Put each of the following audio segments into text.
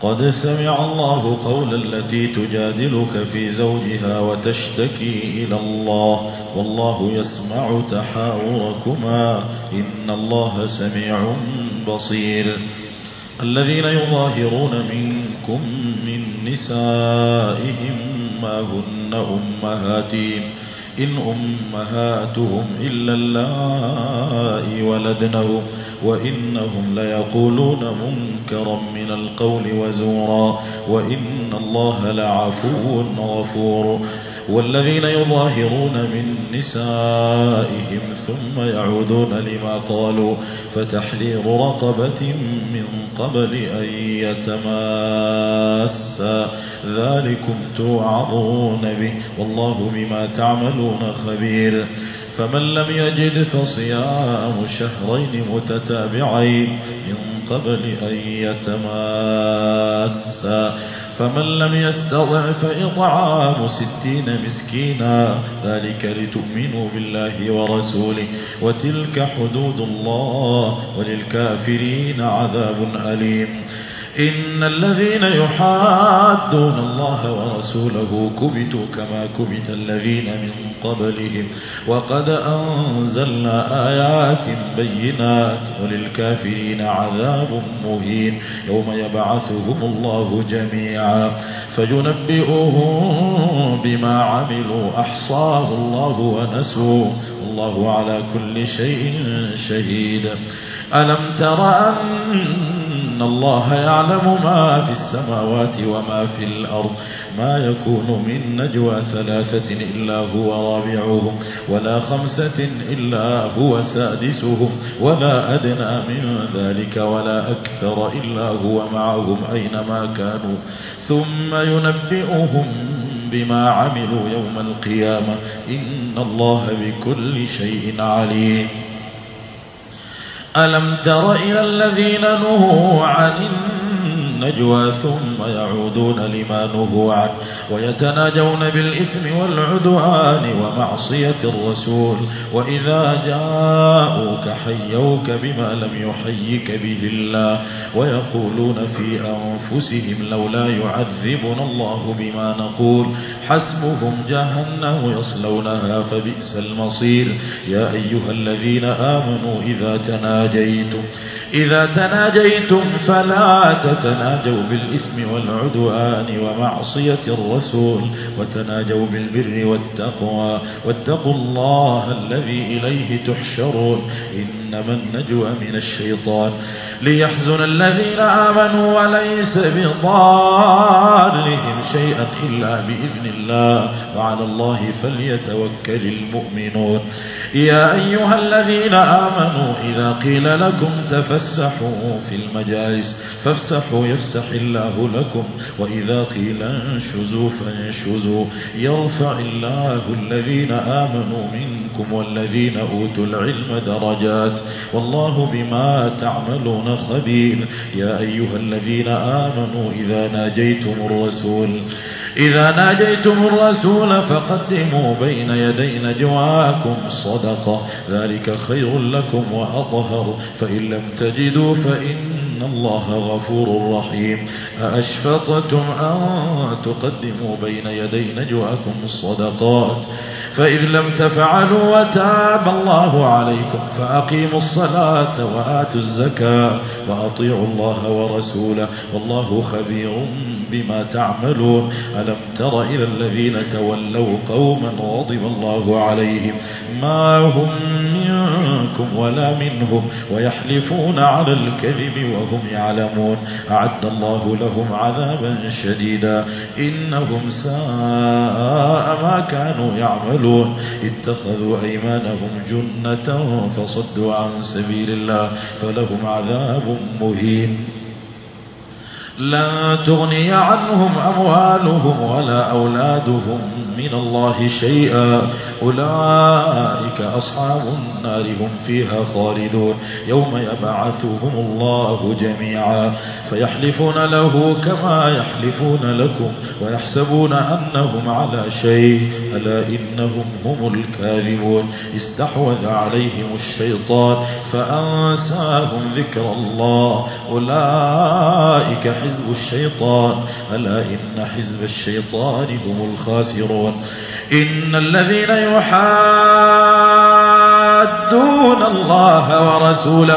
قد سمع الله قول التي تجادلك في زوجها وتشتكي إلى الله والله يسمع تحاوركما إن الله سميع بصير. الذين يظاهرون منكم من نسائهم ما هن أمهاتهم إن أمهاتهم إلا اللائي ولدنهم وإنهم ليقولون منكرا من القول وزورا وإن الله لعفو غفور. والذين يظاهرون من نسائهم ثم يعودون لما قالوا فتحرير رقبة من قبل أن يتماسا ذلكم توعظون به والله بما تعملون خبير. فمن لم يجد فصيام شهرين متتابعين من قبل أن يتماسا فمن لم يستطع فإطعام 60 مسكينا ذلك لتؤمنوا بالله ورسوله وتلك حدود الله وللكافرين عذاب أليم. إن الذين يحادون الله ورسوله كبتوا كما كبت الذين من قبلهم وقد أنزلنا آيات بينات وللكافرين عذاب مهين يوم يبعثهم الله جميعا فينبئهم بما عملوا أحصاه الله ونسوه الله على كل شيء شهيد. ألم تر أن الله يعلم ما في السماوات وما في الأرض ما يكون من نجوى 3 إلا هو رابعهم ولا 5 إلا هو سادسهم ولا أدنى من ذلك ولا أكثر إلا هو معهم أينما كانوا ثم ينبئهم بما عملوا يوم القيامة إن الله بكل شيء عليم. ألم تر إلى الذين نهوا عن النجوى ثم يعودون لما نهوا عنه ويتناجون بالإثم والعدوان ومعصية الرسول وإذا جاءوك حيوك بما لم يحيك به الله ويقولون في أنفسهم لولا يعذبنا الله بما نقول حسبهم جهنم يصلونها فبئس المصير. يا أيها الذين آمنوا إذا تناجيتم فلا تتناجوا بالإثم والعدوان ومعصية الرسول وتناجوا بالبر والتقوى واتقوا الله الذي إليه تحشرون. إنما النجوى من الشيطان ليحزن الذين آمنوا وليس بضارهم شيئا إلا بإذن الله وعلى الله فليتوكل المؤمنون. يا أيها الذين آمنوا إذا قيل لكم تفسحوا في المجالس فافسحوا يفسح الله لكم وإذا قيل انشزوا فانشزوا يرفع الله الذين آمنوا منكم والذين أوتوا العلم درجات والله بما تعملون خبير. يا أيها الذين آمنوا إذا ناجيتم الرسول فقدموا بين يدي نجواكم صدقة ذلك خير لكم وأطهر فإن لم تجدوا فإن الله غفور رحيم. أأشفقتم أن تقدموا بين يدي نجواكم الصدقات فإذ لم تفعلوا وتاب الله عليكم فأقيموا الصلاة وآتوا الزكاة وأطيعوا الله ورسوله والله خبير بما تعملون. ألم تر إلى الذين تولوا قوما غضب الله عليهم ما هم منكم ولا منهم ويحلفون على الكذب وهم يعلمون أعد الله لهم عذابا شديدا إنهم ساء ما كانوا يعملون. اتخذوا أيمانهم جنة فصدوا عن سبيل الله فلهم عذاب مهين. لا تغني عنهم أموالهم ولا أولادهم من الله شيئا أولئك أصحاب النار هم فيها خالدون. يوم يبعثهم الله جميعا فيحلفون له كما يحلفون لكم ويحسبون أنهم على شيء ألا إنهم هم الكاذبون. استحوذ عليهم الشيطان فأنساهم ذكر الله أولئك حزب الشيطان ألا إن حزب الشيطان هم الخاسرون. إن الذين يحادون الله ورسوله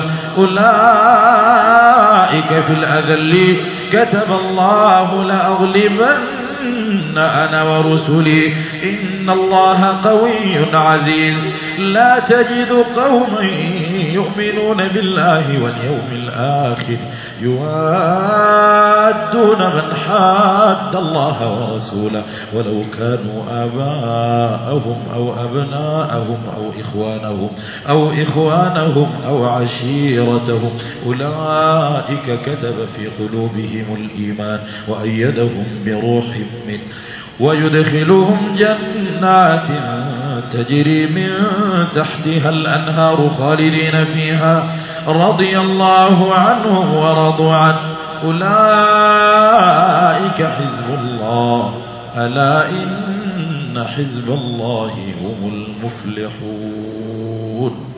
أولئك في الأذلين. كتب الله لأغلبن أنا ورسلي إن الله قوي عزيز. لا تجد قوما يؤمنون بالله واليوم الآخر يوادون من حاد الله ورسوله ولو كانوا آباءهم أو أبناءهم أو إخوانهم أو عشيرتهم أولئك كتب في قلوبهم الإيمان وأيدهم بروح منه ويدخلهم جنات تجري من تحتها الأنهار خالدين فيها رضي الله عنهم ورضوا عنه أولئك حزب الله ألا إن حزب الله هم المفلحون.